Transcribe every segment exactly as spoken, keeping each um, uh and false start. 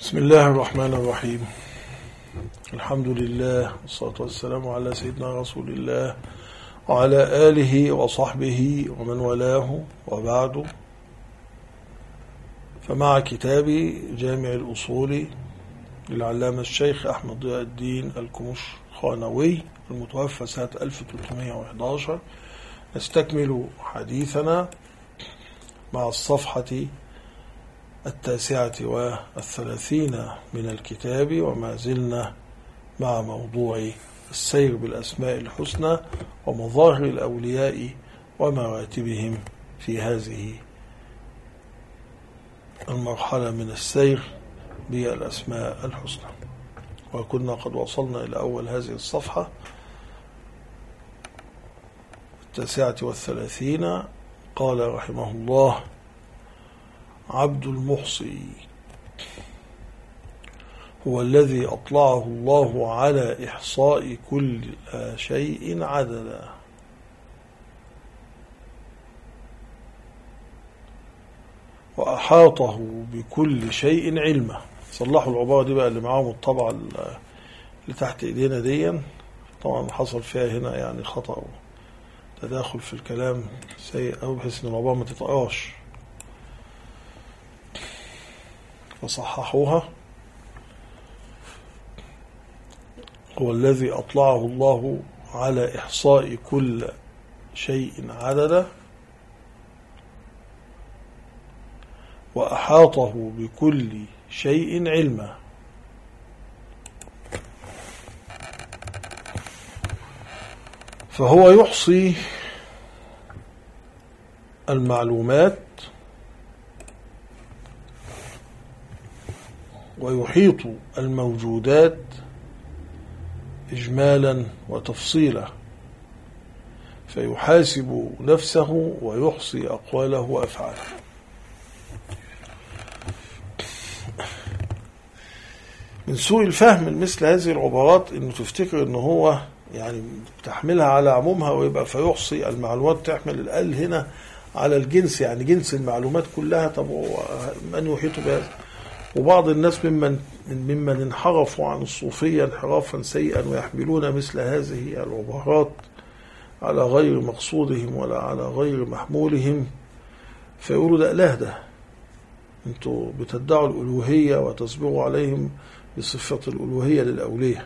بسم الله الرحمن الرحيم. الحمد لله والصلاة والسلام على سيدنا رسول الله وعلى آله وصحبه ومن والاه، وبعد، فمع كتاب جامع الأصول للعلامة الشيخ أحمد ضياء الدين الكمشخانوي المتوفى سنة ألف وثلاثمائة وأحد عشر نستكمل حديثنا مع الصفحة التاسعة والثلاثين من الكتاب، وما زلنا مع موضوع السير بالأسماء الحسنى ومظاهر الأولياء ومراتبهم في هذه المرحلة من السير بالأسماء الحسنى. وكنا قد وصلنا إلى أول هذه الصفحة التاسعة والثلاثين. قال رحمه الله: عبد المحصي هو الذي أطلعه الله على إحصاء كل شيء عددا، وأحاطه بكل شيء علما. صلحوا العبارة دي بقى اللي معاهم الطبعة اللي تحت إيدينا دي، طبعا حصل فيها هنا يعني خطأ تداخل في الكلام سيء أو بحيث إن العبارة ما تتقراش، فصححوها. هو الذي أطلعه الله على إحصاء كل شيء عددا، وأحاطه بكل شيء علما. فهو يحصي المعلومات ويحيط الموجودات إجمالا وتفصيلا، فيحاسب نفسه ويحصي أقواله وأفعاله. من سوء الفهم مثل هذه العبارات إنه تفتكر إنه هو يعني تحملها على عمومها ويبقى فيحصي المعلومات، تحمل الأقل هنا على الجنس، يعني جنس المعلومات كلها. طب من يحيط بهذا؟ وبعض الناس ممن ممن انحرفوا عن الصوفية انحرافا سيئا ويحملون مثل هذه العبارات على غير مقصودهم ولا على غير محمولهم، فيقولوا ده إله، ده انتوا بتدعوا الألوهية وتصبغوا عليهم بصفة الألوهية للأولياء،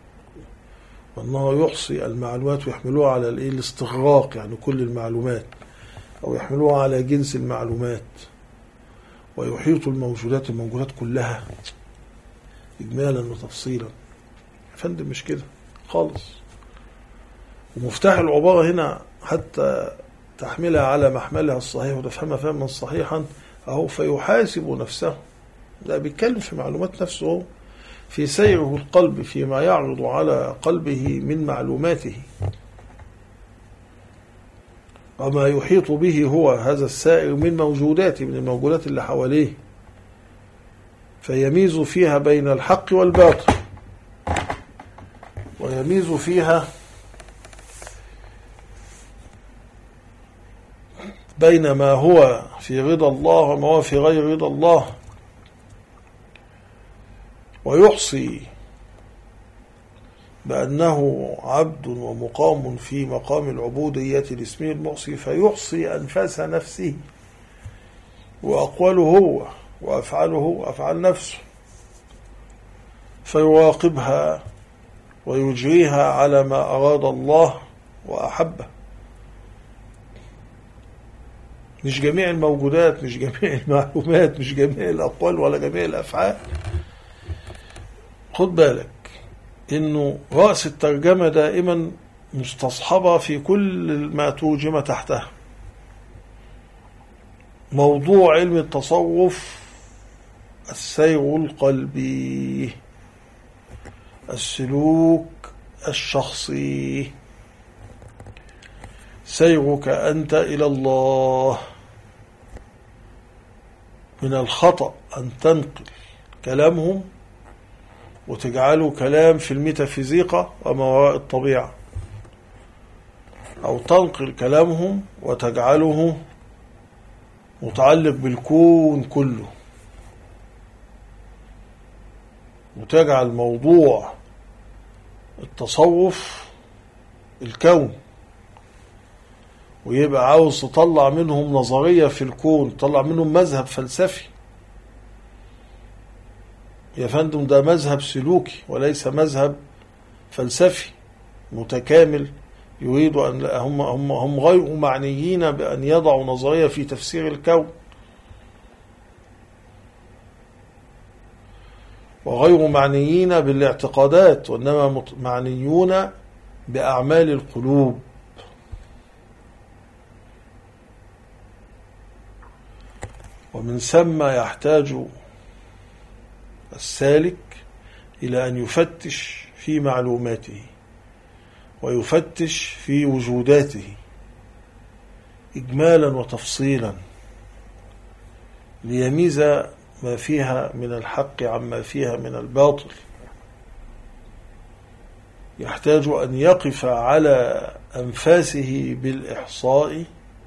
وأنه يحصي المعلومات ويحملوها على الاستغراق، يعني كل المعلومات، أو يحملوها على جنس المعلومات، ويحيط الموجودات الموجودات كلها إجمالا وتفصيلا. فندم مش كده خالص. ومفتاح العبارة هنا حتى تحملها على محملها الصحيح وتفهمها فهما صحيحا أهو: فيحاسب نفسه. ده بيتكلم في معلومات نفسه، في سيره القلب فيما يعرض على قلبه من معلوماته، وما يحيط به هو هذا السائر من موجوداته، من الموجودات اللي حواليه، فيميز فيها بين الحق والباطل، ويميز فيها بين ما هو في رضا الله وما هو في غير رضا الله، ويحصي بأنه عبد ومقام في مقام العبودية لاسمه المحصي، فيحصي أنفاس نفسه وأقواله هو وأفعاله وأفعال نفسه، فيراقبها ويجريها على ما أراد الله وأحبه. مش جميع الموجودات، مش جميع المعلومات، مش جميع الأقوال ولا جميع الأفعال. خد بالك إنه رأس الترجمة دائما مستصحبة في كل ما ترجم تحتها. موضوع علم التصوف السير القلبي، السلوك الشخصي، سيرك أنت إلى الله. من الخطأ أن تنقل كلامهم وتجعله كلام في الميتافيزيقا وما وراء الطبيعة، أو تنقل كلامهم وتجعله متعلق بالكون كله. وتجعل موضوع التصوف الكون، ويبقى عاوز تطلع منهم نظرية في الكون، تطلع منهم مذهب فلسفي. يا فندم ده مذهب سلوكي وليس مذهب فلسفي متكامل. يريد أن هم, هم, هم غير معنيين بأن يضعوا نظرية في تفسير الكون، وغير معنيين بالاعتقادات، وإنما معنيون بأعمال القلوب. ومن ثم يحتاج السالك إلى أن يفتش في معلوماته ويفتش في وجوداته إجمالا وتفصيلا، ليميز ما فيها من الحق عما فيها من الباطل. يحتاج أن يقف على أنفاسه بالإحصاء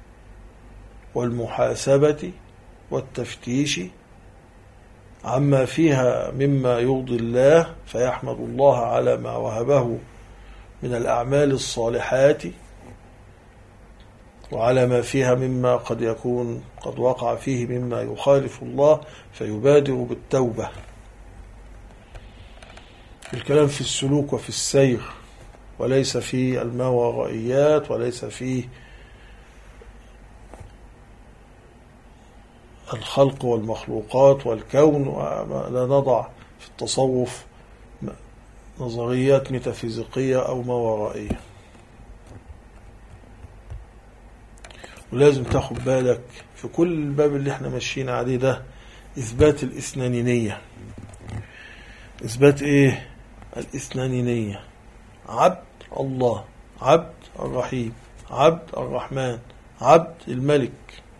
والمحاسبة والتفتيش عما فيها مما يرضي الله، فيحمد الله على ما وهبه من الأعمال الصالحات، وعلى ما فيها مما قد يكون قد وقع فيه مما يخالف الله، فيبادر بالتوبة. الكلام في السلوك وفي السير، وليس في الماورائيات، وليس في الخلق والمخلوقات والكون. لا نضع في التصوف نظريات ميتافيزيقية أو ماورائية. ولازم تاخد بالك في كل الباب اللي احنا ماشيين عليه ده إثبات الإثنانينية. إثبات إيه؟ الإثنانينية. عبد الله، عبد الرحيم، عبد الرحمن، عبد الملك.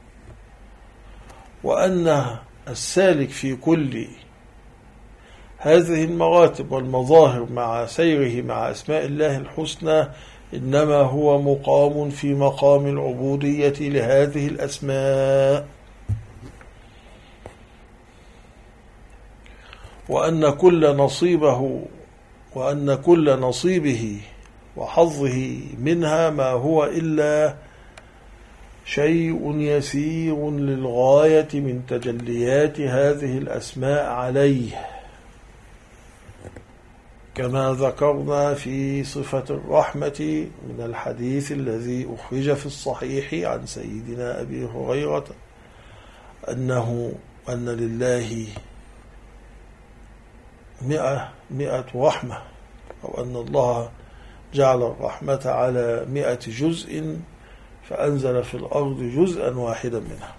وأن السالك في كل هذه المراتب والمظاهر مع سيره مع أسماء الله الحسنى إنما هو مقام في مقام العبودية لهذه الأسماء، وأن كل نصيبه وأن كل نصيبه وحظه منها ما هو إلا شيء يسير للغاية من تجليات هذه الأسماء عليه، كما ذكرنا في صفة الرحمة من الحديث الذي أخرج في الصحيح عن سيدنا أبي هريرة أنه أن لله مئة مئة رحمة، أو أن الله جعل الرحمة على مئة جزء فأنزل في الأرض جزءا واحدا منها.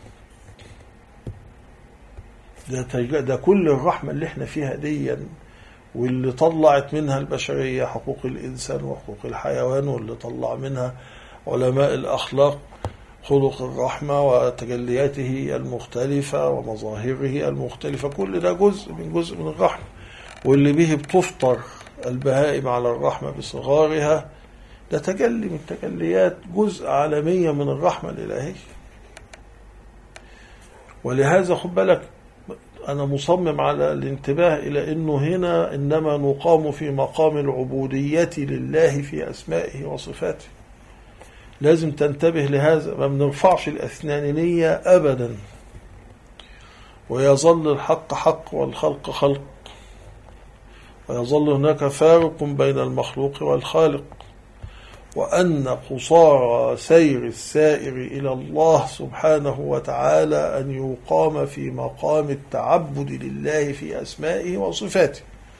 ده, ده كل الرحمة اللي احنا فيها دي، واللي طلعت منها البشرية حقوق الإنسان وحقوق الحيوان، واللي طلع منها علماء الأخلاق خلق الرحمة وتجلياته المختلفة ومظاهره المختلفة. كل ده جزء من جزء من الرحمة، واللي به بتفطر البهائم على الرحمة بصغارها ده تجلي من تجليات جزء عالمية من الرحمة الإلهية. ولهذا خد بالك أنا مصمم على الانتباه إلى أنه هنا إنما نقام في مقام العبودية لله في أسمائه وصفاته. لازم تنتبه لهذا، ما بنرفعش الأثنانية أبدا، ويظل الحق حق والخلق خلق، ويظل هناك فارق بين المخلوق والخالق، وأن قصارى سير السائر إلى الله سبحانه وتعالى أن يقام في مقام التعبد لله في أسمائه وصفاته،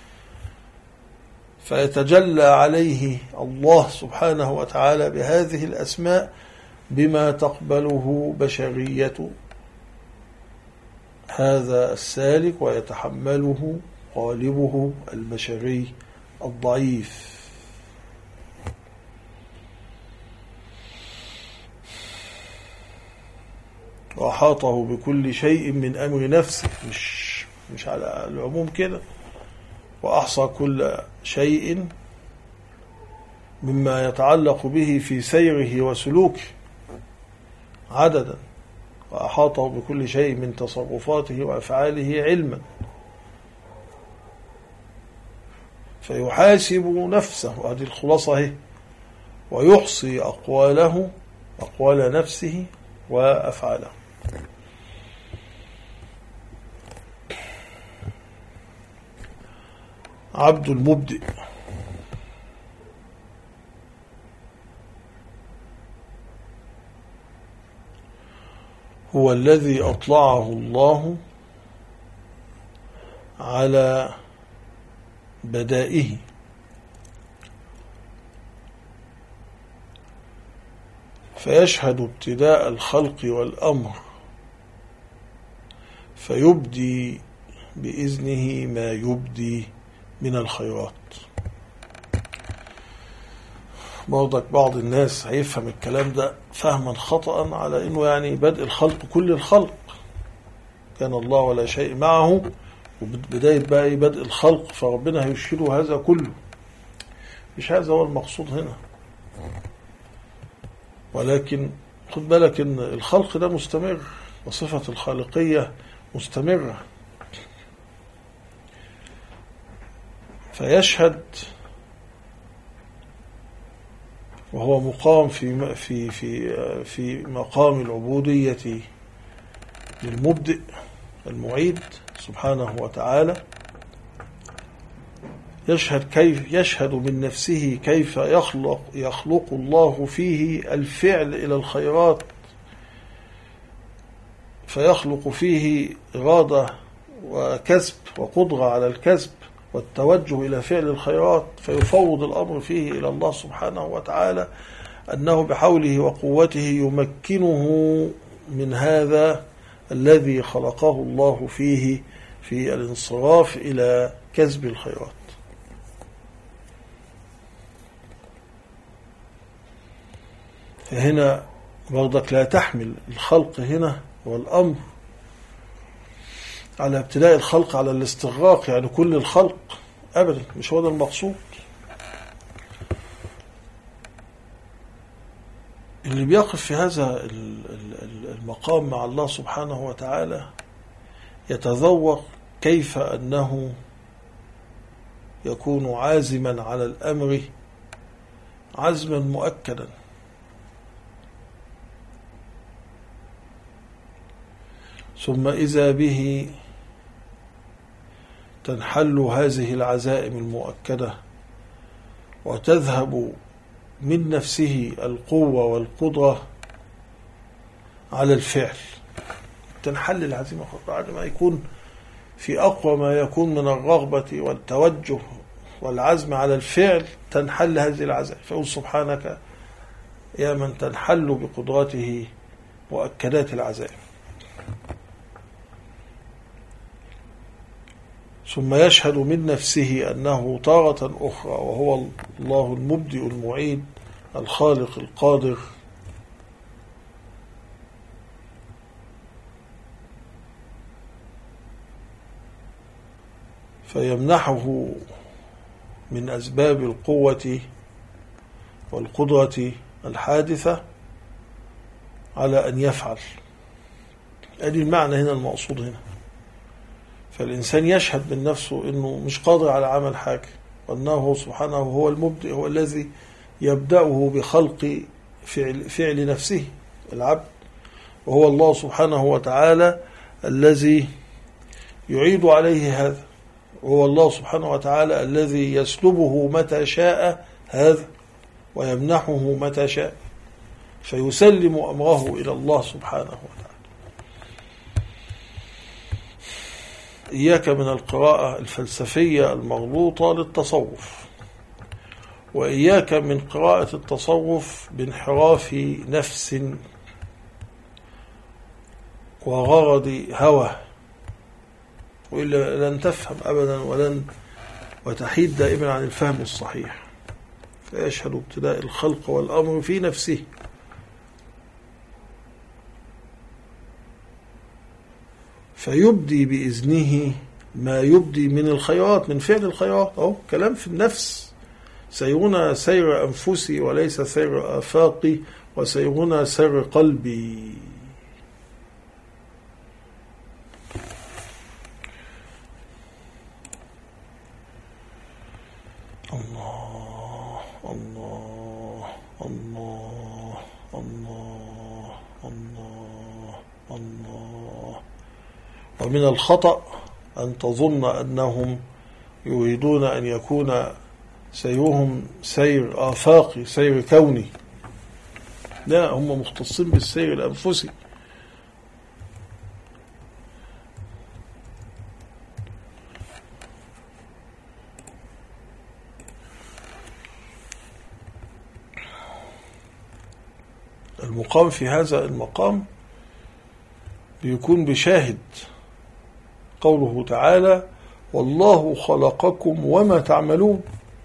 فيتجلى عليه الله سبحانه وتعالى بهذه الأسماء بما تقبله بشرية هذا السالك ويتحمله قالبه البشري الضعيف. وأحاطه بكل شيء من أمر نفسه، مش مش على العموم كده، وأحصى كل شيء مما يتعلق به في سيره وسلوكه عددا، وأحاطه بكل شيء من تصرفاته وأفعاله علما. فيحاسب نفسه، هذه الخلاصة هي، ويحصي أقواله أقوال نفسه وأفعاله. عبد المبدئ هو الذي أطلعه الله على بدائه فيشهد ابتداء الخلق والأمر فيبدي بإذنه ما يبدي من الخيرات. برضك بعض الناس هيفهم الكلام ده فهما خطأ على انه يعني بدء الخلق كل الخلق، كان الله ولا شيء معه، وبداية بقى بدء الخلق فربنا هيشيله هذا كله. مش هذا هو المقصود هنا، ولكن خد بالك ان الخلق ده مستمر وصفة الخالقية مستمرة. فيشهد وهو مقام في في في في مقام العبودية للمبدئ المعيد سبحانه وتعالى. يشهد كيف يشهد من نفسه كيف يخلق يخلق الله فيه الفعل إلى الخيرات، فيخلق فيه إرادة وكسب وقدرة على الكسب والتوجه إلى فعل الخيرات، فيفوض الأمر فيه إلى الله سبحانه وتعالى أنه بحوله وقوته يمكنه من هذا الذي خلقه الله فيه في الانصراف إلى كسب الخيرات. فهنا برضك لا تحمل الخلق هنا والأمر على ابتداء الخلق على الاستغراق، يعني كل الخلق، أبدا، مش هو ده المقصود. اللي بيقف في هذا المقام مع الله سبحانه وتعالى يتذوق كيف أنه يكون عازما على الأمر عزما مؤكدا، ثم إذا به تنحل هذه العزائم المؤكدة وتذهب من نفسه القوة والقدرة على الفعل. تنحل العزيمة بعد ما يكون في أقوى ما يكون من الرغبة والتوجه والعزم على الفعل، تنحل هذه العزائم. فقل سبحانك يا من تنحل بقدرته مؤكدات العزائم. ثم يشهد من نفسه أنه تارة أخرى وهو الله المبدئ المعيد الخالق القادر فيمنحه من أسباب القوة والقدرة الحادثة على أن يفعل. أدي المعنى هنا المقصود هنا. فالإنسان يشهد من نفسه أنه مش قادر على عمل حاجة، وأنه سبحانه هو المبدئ، هو الذي يبدأه بخلق فعل, فعل نفسه العبد، وهو الله سبحانه وتعالى الذي يعيد عليه هذا، وهو الله سبحانه وتعالى الذي يسلبه متى شاء هذا ويمنحه متى شاء، فيسلم أمره إلى الله سبحانه وتعالى. إياك من القراءة الفلسفية المغلوطة للتصوف، وإياك من قراءة التصوف بانحراف نفس وغرض هوى، وإلا لن تفهم أبدا ولن وتحيد دائما عن الفهم الصحيح. فيشهد ابتداء الخلق والأمر في نفسه، فيبدي بإذنه ما يبدي من الخيرات، من فعل الخيرات. أو كلام في النفس، سيرنا سير أنفسي وليس سير آفاقي، وسيرنا سير قلبي. الله الله الله. ومن الخطأ أن تظن أنهم يريدون أن يكون سيرهم سير آفاقي، سير كوني. لا، هم مختصين بالسير الأنفسي. المقام في هذا المقام بيكون بشاهد قوله تعالى: والله خلقكم وما تعملون.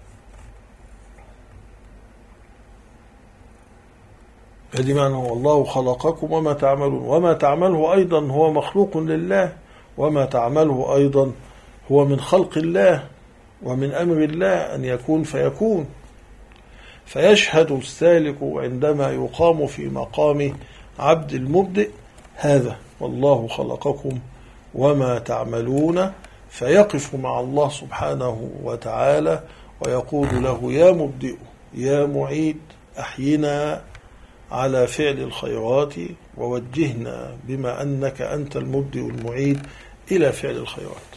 هذه معنى والله خلقكم وما تعملون. وما تعمله أيضا هو مخلوق لله، وما تعمله أيضا هو من خلق الله ومن أمر الله أن يكون فيكون. فيشهد السالك عندما يقام في مقام عبد المبدئ هذا: والله خلقكم وما تعملون، فيقف مع الله سبحانه وتعالى ويقول له: يا مبدئ يا معيد، أحينا على فعل الخيرات ووجهنا بما أنك أنت المبدئ المعيد إلى فعل الخيرات.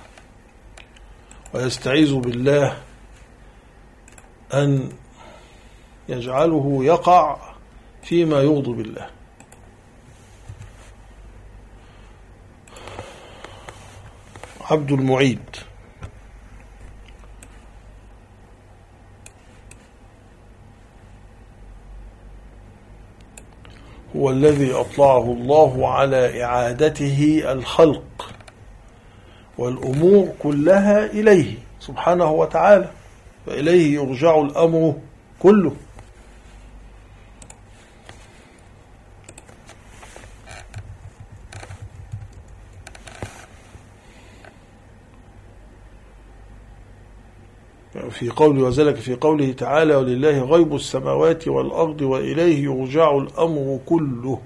ويستعيذ بالله أن يجعله يقع فيما يغضب الله. عبد المعيد هو الذي أطلعه الله على إعادته الخلق والأمور كلها إليه سبحانه وتعالى، فإليه يرجع الأمر كله. في قوله وذلك في قوله تعالى: ولله غيب السماوات والأرض وإليه يرجع الأمر كله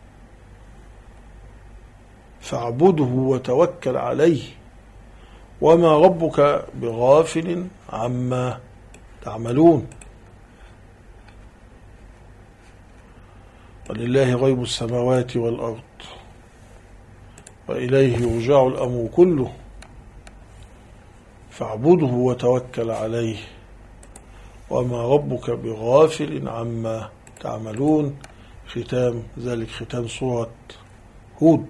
فاعبده وتوكل عليه وما ربك بغافل عما تعملون. ولله غيب السماوات والأرض وإليه يرجع الأمر كله فاعبده وتوكل عليه وما ربك بغافل عما تعملون. ختام ذلك ختام سورة هود.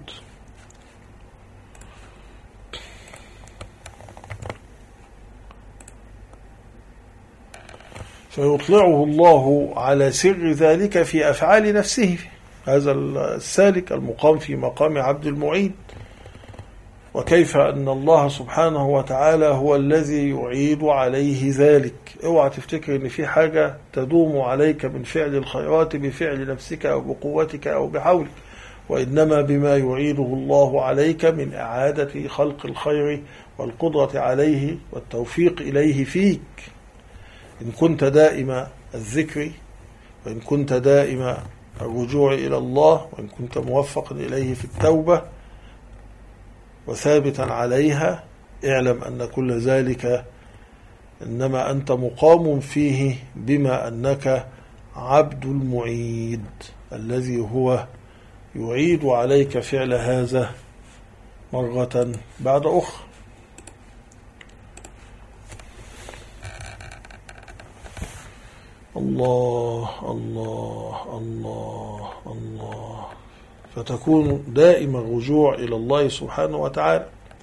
فيطلعه الله على سر ذلك في أفعال نفسه، هذا السالك المقام في مقام عبد المعيد، وكيف أن الله سبحانه وتعالى هو الذي يعيد عليه ذلك. اوعى تفتكر ان في حاجة تدوم عليك من فعل الخيرات بفعل نفسك أو بقوتك أو بحولك، وإنما بما يعيده الله عليك من إعادة خلق الخير والقدرة عليه والتوفيق إليه فيك، إن كنت دائم الذكر، وإن كنت دائم الرجوع إلى الله، وإن كنت موفقا إليه في التوبة وثابتا عليها. اعلم أن كل ذلك إنما أنت مقام فيه بما أنك عبد المعيد الذي هو يعيد عليك فعل هذا مرة بعد أخرى. الله الله الله الله. فتكون دائما الرجوع إلى الله سبحانه وتعالى.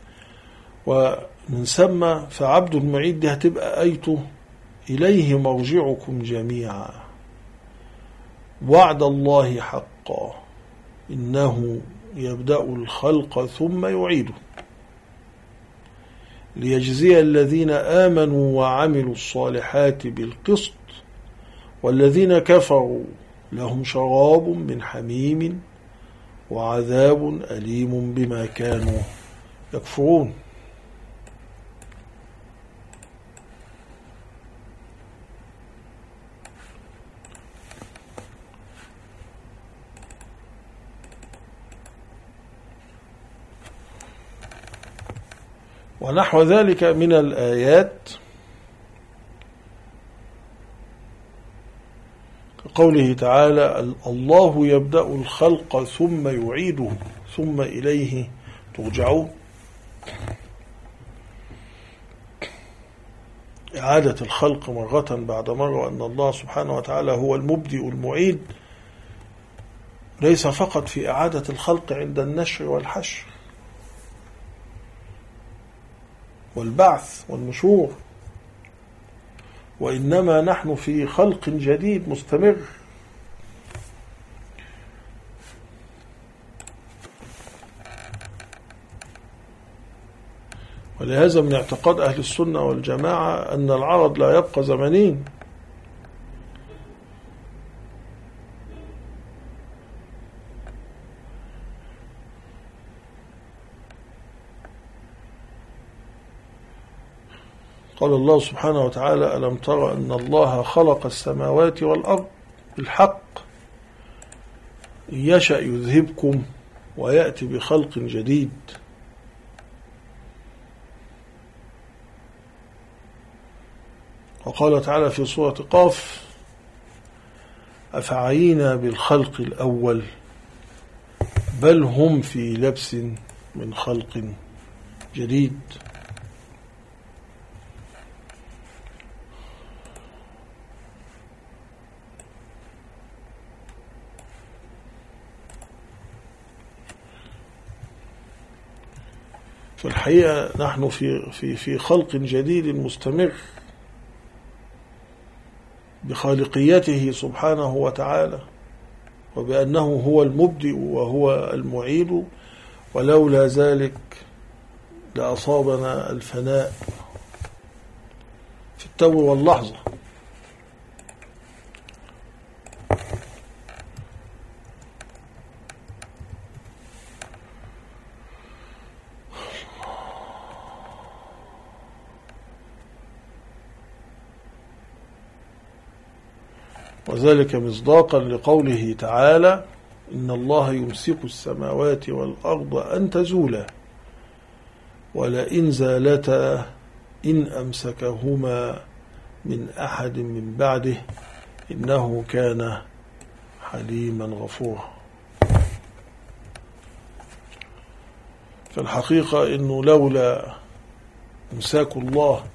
ومن ثم فعبد المعيد دي هتبقى آيته: إليه مرجعكم جميعا وعد الله حقا إنه يبدأ الخلق ثم يعيده ليجزي الذين آمنوا وعملوا الصالحات بالقسط والذين كفروا لهم شراب من حميم وعذاب أليم بما كانوا يكفرون. ونحو ذلك من الآيات قوله تعالى الله يبدأ الخلق ثم يعيده ثم إليه ترجعون. إعادة الخلق مرة بعد مرة، وأن الله سبحانه وتعالى هو المبدئ المعيد، ليس فقط في إعادة الخلق عند النشر والحشر والبعث والنشور، وإنما نحن في خلق جديد مستمر. ولهذا من اعتقاد أهل السنة والجماعة أن العرض لا يبقى زمنين، قال الله سبحانه وتعالى ألم تر أن الله خلق السماوات والأرض بالحق إن يشأ يذهبكم ويأتي بخلق جديد. وقال تعالى في سورة قاف أفعينا بالخلق الأول بل هم في لبس من خلق جديد. في الحقيقة نحن في في في خلق جديد مستمر بخالقيته سبحانه وتعالى، وبأنه هو المبدئ وهو المعيد، ولولا ذلك لأصابنا الفناء في التو واللحظة. وذلك مصداقا لقوله تعالى إن الله يمسك السماوات والأرض أن تزولا ولئن زالتا إن أمسكهما من أحد من بعده إنه كان حليما غفورا. فالحقيقة إنه لولا إمساك الله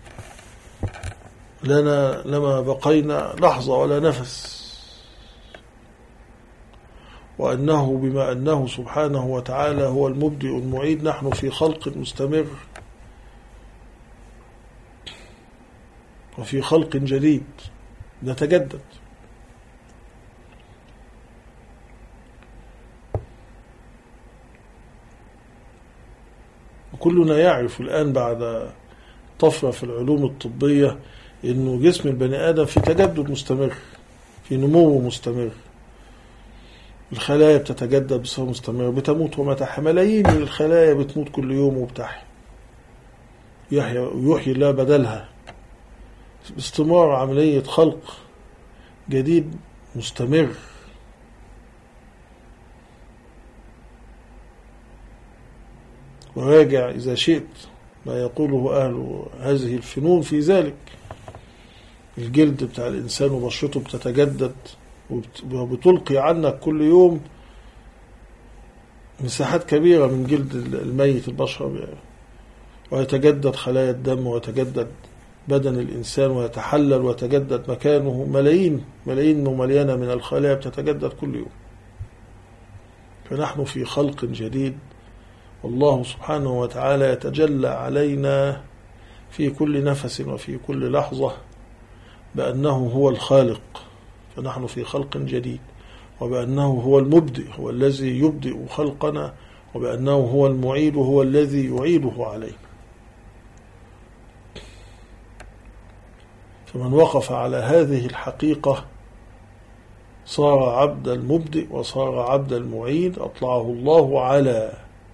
لنا لما بقينا لحظة ولا نفس، وأنه بما أنه سبحانه وتعالى هو المبدئ المعيد نحن في خلق مستمر وفي خلق جديد نتجدد. وكلنا يعرف الآن بعد طفرة في العلوم الطبية إنه جسم البني آدم في تجدد مستمر، في نمو مستمر، الخلايا بتتجدد بصفة مستمرة، بتموت ومتحيا، ملايين من الخلايا بتموت كل يوم وبتحيا، يحيي الله بدلها، باستمرار عملية خلق جديد مستمر. وراجع إذا شئت ما يقوله أهل هذه الفنون في ذلك، الجلد بتاع الإنسان وبشرته بتتجدد وبتلقي عنك كل يوم مساحات كبيرة من جلد الميت البشرة، ويتجدد خلايا الدم ويتجدد بدن الإنسان ويتحلل ويتجدد مكانه، ملايين ملايين ومليانة من الخلايا بتتجدد كل يوم. فنحن في خلق جديد، والله سبحانه وتعالى يتجلى علينا في كل نفس وفي كل لحظة بأنه هو الخالق، فنحن في خلق جديد، وبأنه هو المبدئ هو الذي يبدئ خلقنا، وبأنه هو المعيد هو الذي يعيده علينا. فمن وقف على هذه الحقيقة صار عبد المبدئ وصار عبد المعيد، أطلعه الله على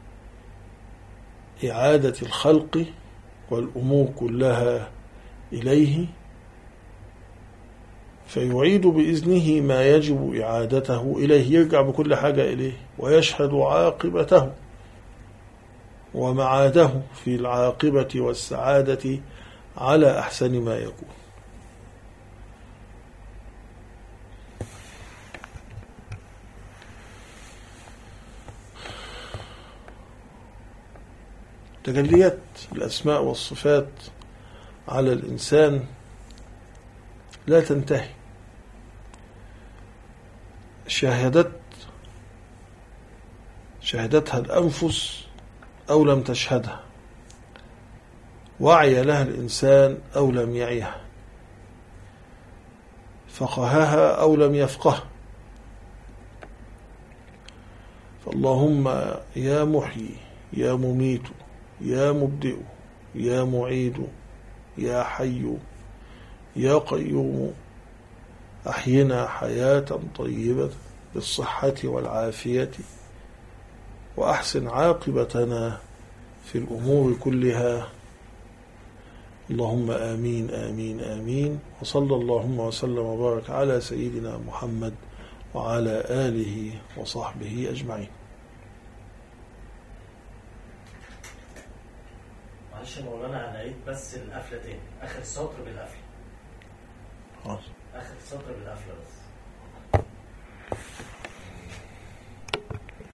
إعادة الخلق والأمور كلها إليه، فيعيد بإذنه ما يجب إعادته إليه، يرجع بكل حاجة إليه، ويشهد عاقبته ومعاده في العاقبة والسعادة على أحسن ما يكون. تجليات الأسماء والصفات على الإنسان لا تنتهي. شاهدت شاهدتها الأنفس أو لم تشهدها، وعي لها الإنسان أو لم يعيها، فقهها أو لم يفقه. فاللهم يا محيي يا مميت يا مبدئ يا معيد يا حي يا قيوم، أحينا حياة طيبة بالصحة والعافية، وأحسن عاقبتنا في الأمور كلها. اللهم آمين آمين آمين. وصلى اللهم وسلم وبارك على سيدنا محمد وعلى آله وصحبه أجمعين. معلش يا مولانا هنعيد بس القفلة تاني، آخر سطر بالقفلة. خلاص آخر سطر بالقفلة بس.